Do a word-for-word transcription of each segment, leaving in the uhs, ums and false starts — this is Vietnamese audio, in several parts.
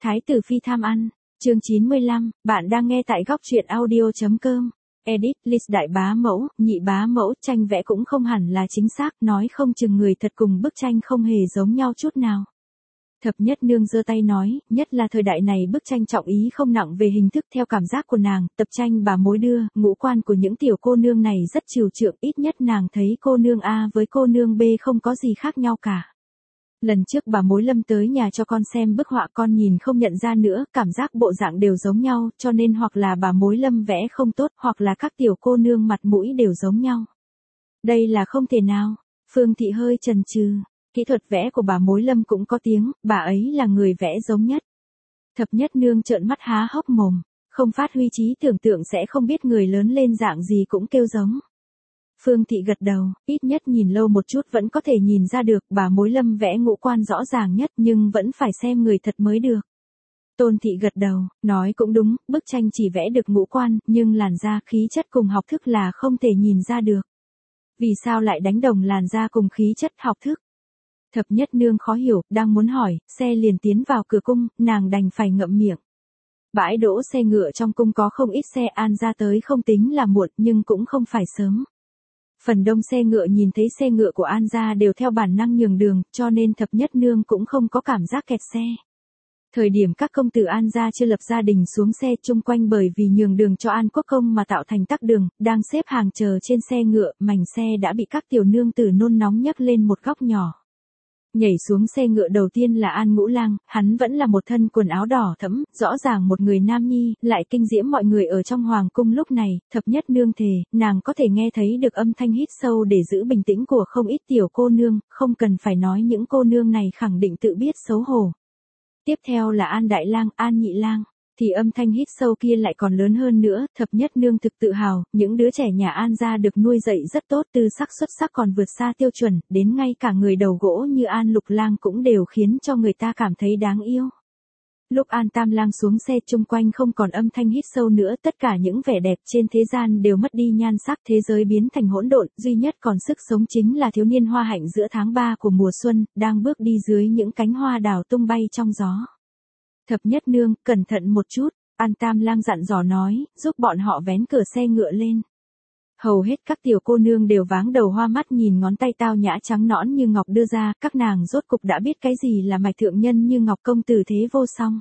Thái tử phi tham ăn, chương chín mươi lăm, bạn đang nghe tại góc truyện audio.com. Edit, list đại bá mẫu, nhị bá mẫu, tranh vẽ cũng không hẳn là chính xác, nói không chừng người thật cùng bức tranh không hề giống nhau chút nào. Thập nhất nương giơ tay nói, nhất là thời đại này bức tranh trọng ý không nặng về hình thức theo cảm giác của nàng, tập tranh bà mối đưa, ngũ quan của những tiểu cô nương này rất chiều chuộng, ít nhất nàng thấy cô nương A với cô nương B không có gì khác nhau cả. Lần trước bà mối Lâm tới nhà cho con xem bức họa con nhìn không nhận ra nữa, cảm giác bộ dạng đều giống nhau, cho nên hoặc là bà mối Lâm vẽ không tốt, hoặc là các tiểu cô nương mặt mũi đều giống nhau. Đây là không thể nào, Phương Thị hơi chần chừ. Kỹ thuật vẽ của bà mối Lâm cũng có tiếng, bà ấy là người vẽ giống nhất. Thập nhất nương trợn mắt há hốc mồm, không phát huy trí tưởng tượng sẽ không biết người lớn lên dạng gì cũng kêu giống. Phương Thị gật đầu, ít nhất nhìn lâu một chút vẫn có thể nhìn ra được, bà mối Lâm vẽ ngũ quan rõ ràng nhất nhưng vẫn phải xem người thật mới được. Tôn Thị gật đầu, nói cũng đúng, bức tranh chỉ vẽ được ngũ quan, nhưng làn da, khí chất cùng học thức là không thể nhìn ra được. Vì sao lại đánh đồng làn da cùng khí chất học thức? Thập nhất nương khó hiểu, đang muốn hỏi, xe liền tiến vào cửa cung, nàng đành phải ngậm miệng. Bãi đỗ xe ngựa trong cung có không ít xe, An ra tới không tính là muộn nhưng cũng không phải sớm. Phần đông xe ngựa nhìn thấy xe ngựa của An gia đều theo bản năng nhường đường, cho nên thập nhất nương cũng không có cảm giác kẹt xe. Thời điểm các công tử An gia chưa lập gia đình xuống xe chung quanh bởi vì nhường đường cho An Quốc công mà tạo thành tắc đường, đang xếp hàng chờ trên xe ngựa, mảnh xe đã bị các tiểu nương tử nôn nóng nhấc lên một góc nhỏ. Nhảy xuống xe ngựa đầu tiên là An Ngũ Lang, hắn vẫn là một thân quần áo đỏ thẫm, rõ ràng một người nam nhi, lại kinh diễm mọi người ở trong hoàng cung lúc này, thập nhất nương thề, nàng có thể nghe thấy được âm thanh hít sâu để giữ bình tĩnh của không ít tiểu cô nương, không cần phải nói những cô nương này khẳng định tự biết xấu hổ. Tiếp theo là An Đại Lang, An Nhị Lang. Thì âm thanh hít sâu kia lại còn lớn hơn nữa, thập nhất nương thực tự hào, những đứa trẻ nhà An gia được nuôi dạy rất tốt, tư sắc xuất sắc còn vượt xa tiêu chuẩn, đến ngay cả người đầu gỗ như An Lục Lang cũng đều khiến cho người ta cảm thấy đáng yêu. Lúc An Tam Lang xuống xe chung quanh không còn âm thanh hít sâu nữa, tất cả những vẻ đẹp trên thế gian đều mất đi nhan sắc, thế giới biến thành hỗn độn, duy nhất còn sức sống chính là thiếu niên hoa hạnh giữa tháng ba của mùa xuân, đang bước đi dưới những cánh hoa đào tung bay trong gió. Thập nhất nương, cẩn thận một chút, An Tam Lang dặn dò nói, giúp bọn họ vén cửa xe ngựa lên. Hầu hết các tiểu cô nương đều váng đầu hoa mắt nhìn ngón tay tao nhã trắng nõn như ngọc đưa ra, các nàng rốt cục đã biết cái gì là mạch thượng nhân như ngọc công tử thế vô song.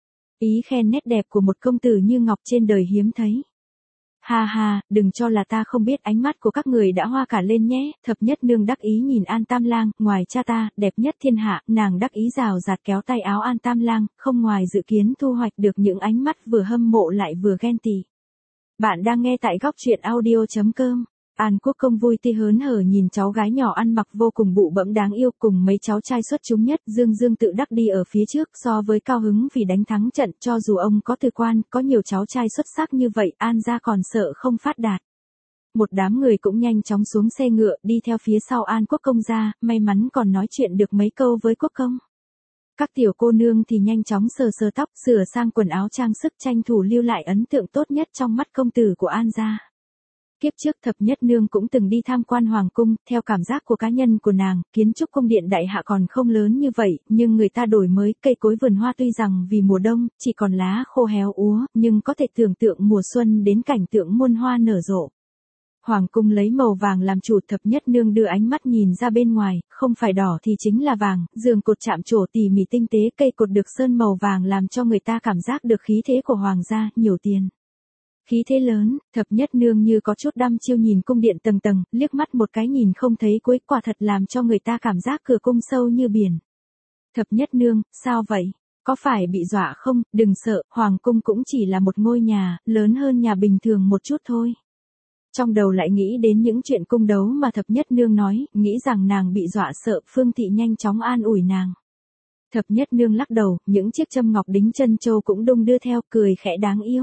Ý khen nét đẹp của một công tử như ngọc trên đời hiếm thấy. Ha ha, đừng cho là ta không biết, ánh mắt của các người đã hoa cả lên nhé. Thập nhất nương đắc ý nhìn An Tam Lang, ngoài cha ta, đẹp nhất thiên hạ, nàng đắc ý rào rạt kéo tay áo An Tam Lang, không ngoài dự kiến thu hoạch được những ánh mắt vừa hâm mộ lại vừa ghen tị. Bạn đang nghe tại góc truyện audio.com. An Quốc công vui tươi hớn hở nhìn cháu gái nhỏ ăn mặc vô cùng bụ bẫm đáng yêu cùng mấy cháu trai xuất chúng nhất, Dương Dương tự đắc đi ở phía trước, so với cao hứng vì đánh thắng trận, cho dù ông có từ quan, có nhiều cháu trai xuất sắc như vậy, An gia còn sợ không phát đạt. Một đám người cũng nhanh chóng xuống xe ngựa, đi theo phía sau An Quốc công ra, may mắn còn nói chuyện được mấy câu với Quốc công. Các tiểu cô nương thì nhanh chóng sờ sờ tóc, sửa sang quần áo trang sức, tranh thủ lưu lại ấn tượng tốt nhất trong mắt công tử của An gia. Kiếp trước thập nhất nương cũng từng đi tham quan hoàng cung, theo cảm giác của cá nhân của nàng, kiến trúc cung điện đại hạ còn không lớn như vậy, nhưng người ta đổi mới, cây cối vườn hoa tuy rằng vì mùa đông, chỉ còn lá khô héo úa, nhưng có thể tưởng tượng mùa xuân đến cảnh tượng muôn hoa nở rộ. Hoàng cung lấy màu vàng làm chủ, thập nhất nương đưa ánh mắt nhìn ra bên ngoài, không phải đỏ thì chính là vàng, giường cột chạm trổ tỉ mỉ tinh tế, cây cột được sơn màu vàng làm cho người ta cảm giác được khí thế của hoàng gia, nhiều tiền. Khí thế lớn, thập nhất nương như có chút đăm chiêu nhìn cung điện tầng tầng, liếc mắt một cái nhìn không thấy cuối, quả thật làm cho người ta cảm giác cửa cung sâu như biển. Thập nhất nương, sao vậy? Có phải bị dọa không? Đừng sợ, hoàng cung cũng chỉ là một ngôi nhà, lớn hơn nhà bình thường một chút thôi. Trong đầu lại nghĩ đến những chuyện cung đấu mà thập nhất nương nói, nghĩ rằng nàng bị dọa sợ, Phương Thị nhanh chóng an ủi nàng. Thập nhất nương lắc đầu, những chiếc châm ngọc đính chân châu cũng đung đưa theo, cười khẽ đáng yêu.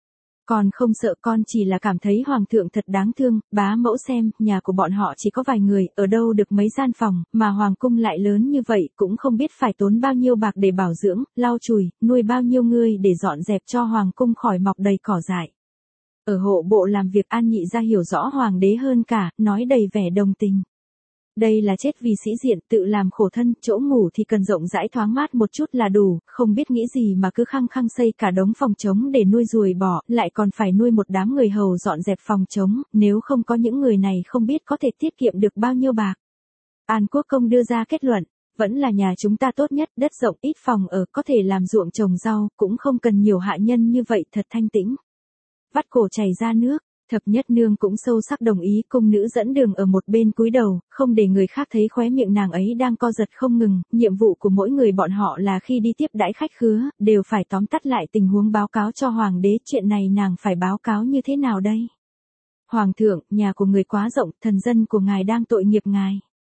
Con không sợ, con chỉ là cảm thấy hoàng thượng thật đáng thương, bá mẫu xem, nhà của bọn họ chỉ có vài người, ở đâu được mấy gian phòng, mà hoàng cung lại lớn như vậy, cũng không biết phải tốn bao nhiêu bạc để bảo dưỡng, lau chùi, nuôi bao nhiêu người để dọn dẹp cho hoàng cung khỏi mọc đầy cỏ dại. Ở hộ bộ làm việc An Nhị gia hiểu rõ hoàng đế hơn cả, nói đầy vẻ đồng tình. Đây là chết vì sĩ diện, tự làm khổ thân, chỗ ngủ thì cần rộng rãi thoáng mát một chút là đủ, không biết nghĩ gì mà cứ khăng khăng xây cả đống phòng trống để nuôi ruồi bọ, lại còn phải nuôi một đám người hầu dọn dẹp phòng trống, nếu không có những người này không biết có thể tiết kiệm được bao nhiêu bạc. An Quốc Công đưa ra kết luận, vẫn là nhà chúng ta tốt nhất, đất rộng ít phòng ở, có thể làm ruộng trồng rau, cũng không cần nhiều hạ nhân như vậy, thật thanh tĩnh. Vắt cổ chảy ra nước. Thập Nhất Nương cũng sâu sắc đồng ý, cung nữ dẫn đường ở một bên cúi đầu, không để người khác thấy khóe miệng nàng ấy đang co giật không ngừng, nhiệm vụ của mỗi người bọn họ là khi đi tiếp đãi khách khứa, đều phải tóm tắt lại tình huống báo cáo cho hoàng đế, chuyện này nàng phải báo cáo như thế nào đây? Hoàng thượng, nhà của người quá rộng, thần dân của ngài đang tội nghiệp ngài.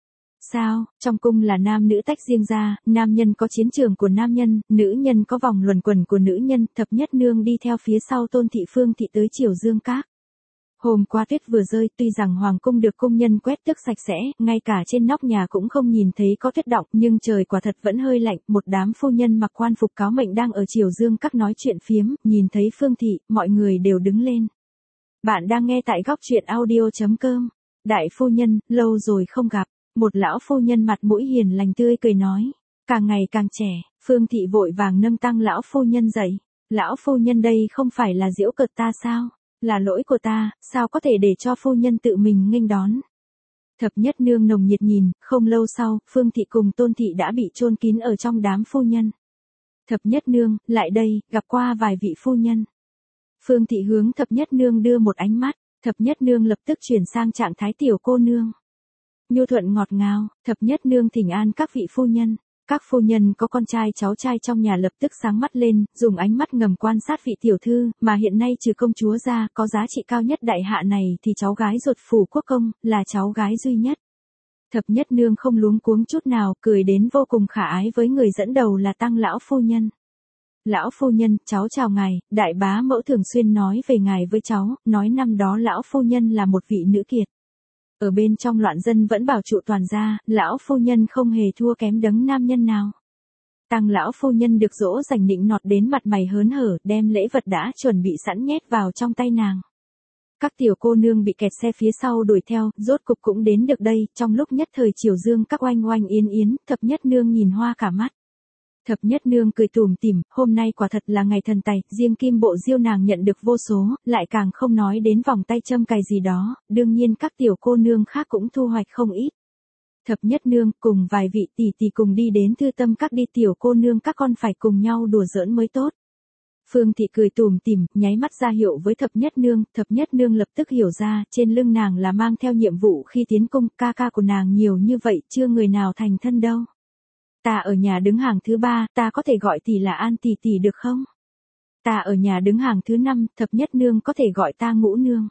Sao, trong cung là nam nữ tách riêng ra, nam nhân có chiến trường của nam nhân, nữ nhân có vòng luẩn quẩn của nữ nhân, Thập Nhất Nương đi theo phía sau Tôn Thị Phương Thị tới Triều Dương Các. Hôm qua tuyết vừa rơi, tuy rằng hoàng cung được công nhân quét tước sạch sẽ, ngay cả trên nóc nhà cũng không nhìn thấy có tuyết đọng, nhưng trời quả thật vẫn hơi lạnh, một đám phu nhân mặc quan phục cáo mệnh đang ở Triều Dương Các nói chuyện phiếm, nhìn thấy Phương Thị, mọi người đều đứng lên. Bạn đang nghe tại góc truyện audio chấm com. Đại phu nhân, lâu rồi không gặp, một lão phu nhân mặt mũi hiền lành tươi cười nói, càng ngày càng trẻ. Phương Thị vội vàng nâng tăng lão phu nhân dậy, lão phu nhân đây không phải là giễu cợt ta sao? Là lỗi của ta, sao có thể để cho phu nhân tự mình nghênh đón. Thập Nhất Nương nồng nhiệt nhìn, không lâu sau, Phương Thị cùng Tôn Thị đã bị chôn kín ở trong đám phu nhân. Thập Nhất Nương, lại đây, gặp qua vài vị phu nhân. Phương Thị hướng Thập Nhất Nương đưa một ánh mắt, Thập Nhất Nương lập tức chuyển sang trạng thái tiểu cô nương. Nhu thuận ngọt ngào, Thập Nhất Nương thỉnh an các vị phu nhân. Các phu nhân có con trai cháu trai trong nhà lập tức sáng mắt lên, dùng ánh mắt ngầm quan sát vị tiểu thư, mà hiện nay trừ công chúa ra, có giá trị cao nhất đại hạ này thì cháu gái ruột phủ quốc công, là cháu gái duy nhất. Thập Nhất Nương không luống cuống chút nào, cười đến vô cùng khả ái với người dẫn đầu là Tăng lão phu nhân. Lão phu nhân, cháu chào ngài, đại bá mẫu thường xuyên nói về ngài với cháu, nói năm đó lão phu nhân là một vị nữ kiệt. Ở bên trong loạn dân vẫn bảo trụ toàn gia, lão phu nhân không hề thua kém đấng nam nhân nào. Tăng lão phu nhân được dỗ dành nịnh nọt đến mặt mày hớn hở, đem lễ vật đã chuẩn bị sẵn nhét vào trong tay nàng. Các tiểu cô nương bị kẹt xe phía sau đuổi theo, rốt cục cũng đến được đây, trong lúc nhất thời Triều Dương Các oanh oanh yến yến, Thập Nhất Nương nhìn hoa cả mắt. Thập Nhất Nương cười tủm tỉm, hôm nay quả thật là ngày thần tài, riêng kim bộ diêu nàng nhận được vô số, lại càng không nói đến vòng tay châm cài gì đó, đương nhiên các tiểu cô nương khác cũng thu hoạch không ít. Thập Nhất Nương cùng vài vị tỷ tỷ cùng đi đến Thư Tâm Các, đi tiểu cô nương các con phải cùng nhau đùa giỡn mới tốt. Phương Thị cười tủm tỉm, nháy mắt ra hiệu với Thập Nhất Nương, Thập Nhất Nương lập tức hiểu ra, trên lưng nàng là mang theo nhiệm vụ khi tiến cung, ca ca của nàng nhiều như vậy, chưa người nào thành thân đâu. Ta ở nhà đứng hàng thứ ba, ta có thể gọi tỷ là An tỷ tỷ được không? Ta ở nhà đứng hàng thứ năm, Thập Nhất Nương có thể gọi ta Ngũ Nương.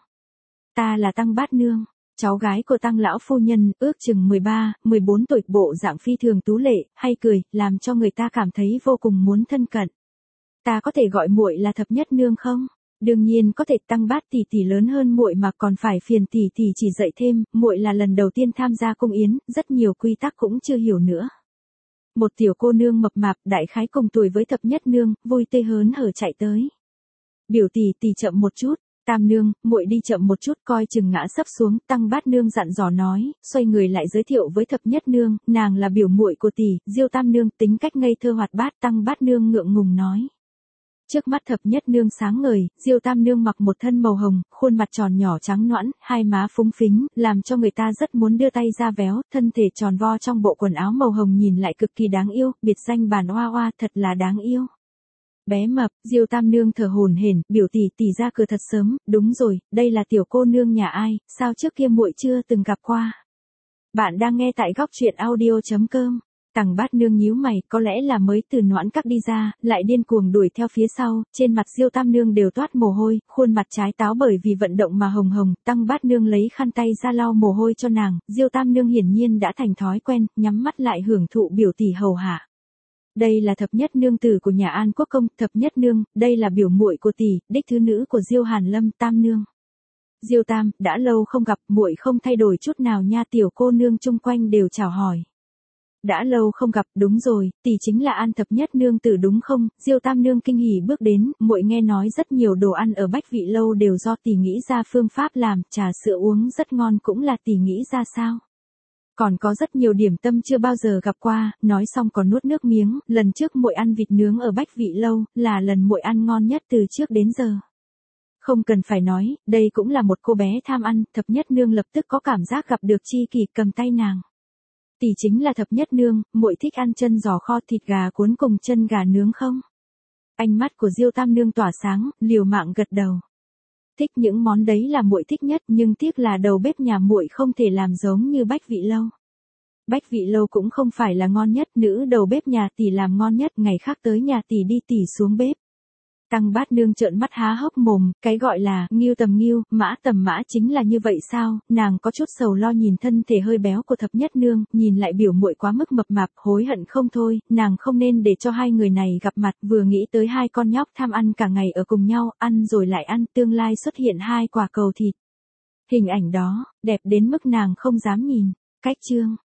Ta là Tăng Bát Nương, cháu gái của Tăng lão phu nhân, ước chừng mười ba, mười bốn tuổi, bộ dạng phi thường tú lệ, hay cười, làm cho người ta cảm thấy vô cùng muốn thân cận. Ta có thể gọi muội là Thập Nhất Nương không? Đương nhiên có thể. Tăng Bát tỷ tỷ lớn hơn muội mà còn phải phiền tỷ tỷ chỉ dạy thêm, muội là lần đầu tiên tham gia cung yến, rất nhiều quy tắc cũng chưa hiểu nữa. Một tiểu cô nương mập mạp, đại khái cùng tuổi với Thập Nhất Nương, vui tươi hớn hở chạy tới. Biểu tỷ tỷ chậm một chút, Tam nương, muội đi chậm một chút, coi chừng ngã sấp xuống. Tăng Bát Nương dặn dò nói, xoay người lại giới thiệu với Thập Nhất Nương, nàng là biểu muội của tỷ, Diêu Tam nương, tính cách ngây thơ hoạt bát. Tăng Bát Nương ngượng ngùng nói. Trước mắt Thập Nhất Nương sáng ngời, Diêu Tam nương mặc một thân màu hồng, khuôn mặt tròn nhỏ trắng nõn, hai má phúng phính, làm cho người ta rất muốn đưa tay ra véo, thân thể tròn vo trong bộ quần áo màu hồng nhìn lại cực kỳ đáng yêu, biệt danh Bàn Oa Oa, thật là đáng yêu. Bé mập, Diêu Tam nương thở hổn hển, biểu tỷ tỷ ra cửa thật sớm, đúng rồi, đây là tiểu cô nương nhà ai, sao trước kia muội chưa từng gặp qua. Bạn đang nghe tại góc truyện audio chấm com. Tăng Bát Nương nhíu mày, có lẽ là mới từ Noãn Các đi ra, lại điên cuồng đuổi theo phía sau, trên mặt Diêu Tam nương đều toát mồ hôi, khuôn mặt trái táo bởi vì vận động mà hồng hồng. Tăng Bát Nương lấy khăn tay ra lau mồ hôi cho nàng, Diêu Tam nương hiển nhiên đã thành thói quen, nhắm mắt lại hưởng thụ biểu tỷ hầu hạ. Đây là Thập Nhất Nương tử của nhà An Quốc công. Thập Nhất Nương, đây là biểu muội của tỷ, đích thứ nữ của Diêu Hàn Lâm. Tam nương. Diêu Tam, đã lâu không gặp, muội không thay đổi chút nào nha. Tiểu cô nương chung quanh đều chào hỏi. Đã lâu không gặp, đúng rồi, tỷ chính là An Thập Nhất Nương tử đúng không? Diêu Tam nương kinh hỉ bước đến, muội nghe nói rất nhiều đồ ăn ở Bách Vị lâu đều do tỷ nghĩ ra phương pháp làm, trà sữa uống rất ngon cũng là tỷ nghĩ ra sao? Còn có rất nhiều điểm tâm chưa bao giờ gặp qua, nói xong còn nuốt nước miếng, lần trước muội ăn vịt nướng ở Bách Vị Lâu, là lần muội ăn ngon nhất từ trước đến giờ. Không cần phải nói, đây cũng là một cô bé tham ăn, thập nhất nương lập tức có cảm giác gặp được tri kỷ cầm tay nàng. Tỷ chính là thập nhất nương, muội thích ăn chân giò kho thịt gà cuốn cùng chân gà nướng không? Ánh mắt của Diêu Tam nương tỏa sáng, liều mạng gật đầu. Thích những món đấy là muội thích nhất, nhưng tiếc là đầu bếp nhà muội không thể làm giống như Bách Vị Lâu. Bách Vị Lâu cũng không phải là ngon nhất, nữ đầu bếp nhà tỷ làm ngon nhất, ngày khác tới nhà tỷ đi tỷ xuống bếp. Tăng Bát nương trợn mắt há hốc mồm, cái gọi là ngưu tầm ngưu, mã tầm mã chính là như vậy sao? Nàng có chút sầu lo nhìn thân thể hơi béo của thập nhất nương, nhìn lại biểu muội quá mức mập mạp, hối hận không thôi, nàng không nên để cho hai người này gặp mặt, vừa nghĩ tới hai con nhóc tham ăn cả ngày ở cùng nhau, ăn rồi lại ăn, tương lai xuất hiện hai quả cầu thịt. Hình ảnh đó, đẹp đến mức nàng không dám nhìn. Cách chương